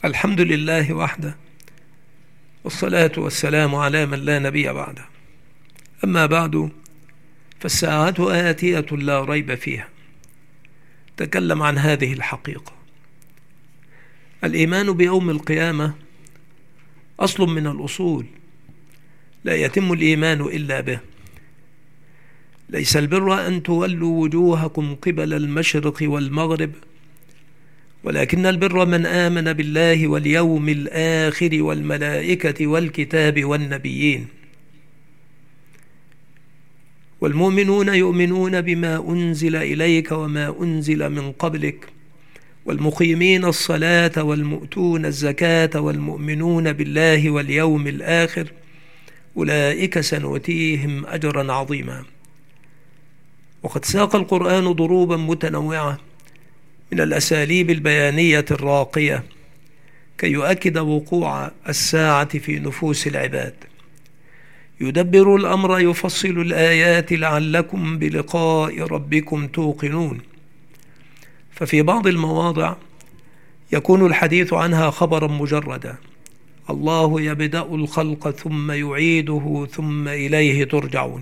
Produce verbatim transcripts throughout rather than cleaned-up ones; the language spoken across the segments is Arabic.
الحمد لله وحده، والصلاة والسلام على من لا نبي بعده. أما بعد، فالساعة آتية لا ريب فيها. تكلم عن هذه الحقيقة. الإيمان بيوم القيامة أصل من الأصول، لا يتم الإيمان إلا به. ليس البر أن تولوا وجوهكم قبل المشرق والمغرب، ولكن البر من آمن بالله واليوم الآخر والملائكة والكتاب والنبيين. والمؤمنون يؤمنون بما أنزل إليك وما أنزل من قبلك، والمقيمين الصلاة والمؤتون الزكاة والمؤمنون بالله واليوم الآخر، أولئك سنؤتيهم أجرا عظيما. وقد ساق القرآن ضروبا متنوعة من الأساليب البيانية الراقية كي يؤكد وقوع الساعة في نفوس العباد. يدبر الأمر، يفصل الآيات لعلكم بلقاء ربكم توقنون. ففي بعض المواضع يكون الحديث عنها خبرا مجردا: الله يبدأ الخلق ثم يعيده ثم إليه ترجعون،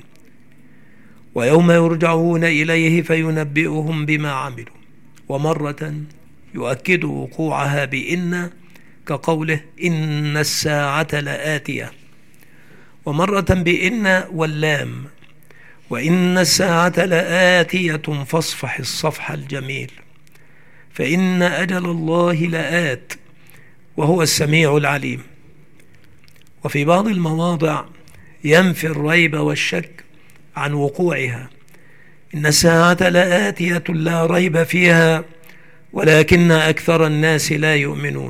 ويوم يرجعون إليه فينبئهم بما عملوا. ومرة يؤكد وقوعها بإن، كقوله إن الساعة لآتية، ومرة بإن واللام، وإن الساعة لآتية فاصفح الصفح الجميل، فإن أجل الله لآت وهو السميع العليم. وفي بعض المواضع ينفي الريب والشك عن وقوعها: إن الساعة لآتية لا ريب فيها ولكن أكثر الناس لا يؤمنون.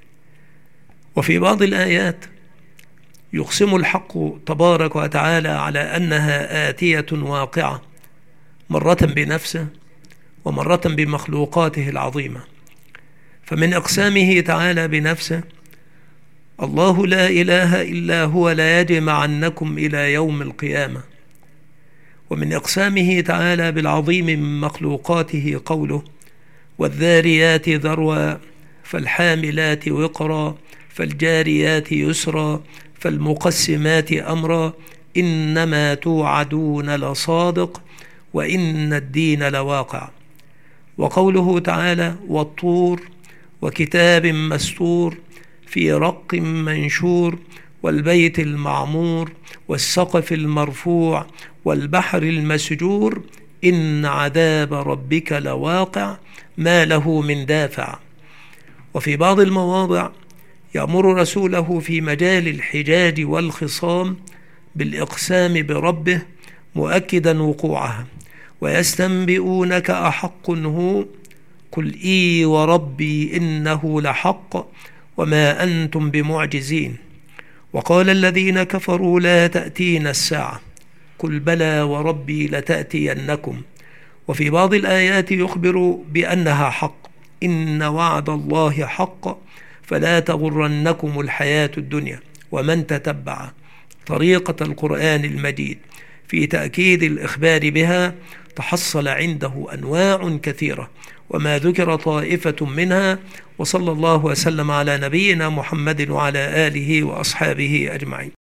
وفي بعض الآيات يقسم الحق تبارك وتعالى على أنها آتية واقعة، مرة بنفسه ومرة بمخلوقاته العظيمة. فمن أقسامه تعالى بنفسه: الله لا إله إلا هو ليجمعنكم إلى يوم القيامة. ومن أقسامه تعالى بالعظيم من مخلوقاته قوله: والذاريات ذروا فالحاملات وقرا فالجاريات يسرا فالمقسمات أمرا إنما توعدون لصادق وإن الدين لواقع. وقوله تعالى: والطور وكتاب مستور في رق منشور والبيت المعمور والسقف المرفوع والبحر المسجور إن عذاب ربك لواقع ما له من دافع. وفي بعض المواضع يأمر رسوله في مجال الحجاج والخصام بالإقسام بربه مؤكدا وقوعها: ويستنبئونك أحق هو قل إي وربي إنه لحق وما أنتم بمعجزين. وقال الذين كفروا لا تأتينا الساعة قل بلى وربي لتأتينكم. وفي بعض الآيات يخبر بأنها حق: إن وعد الله حق فلا تغرنكم الحياة الدنيا. ومن تتبع طريقة القرآن المجيد في تأكيد الإخبار بها تحصل عنده أنواع كثيرة، وما ذكر طائفة منها. وصلى الله وسلم على نبينا محمد وعلى آله وأصحابه أجمعين.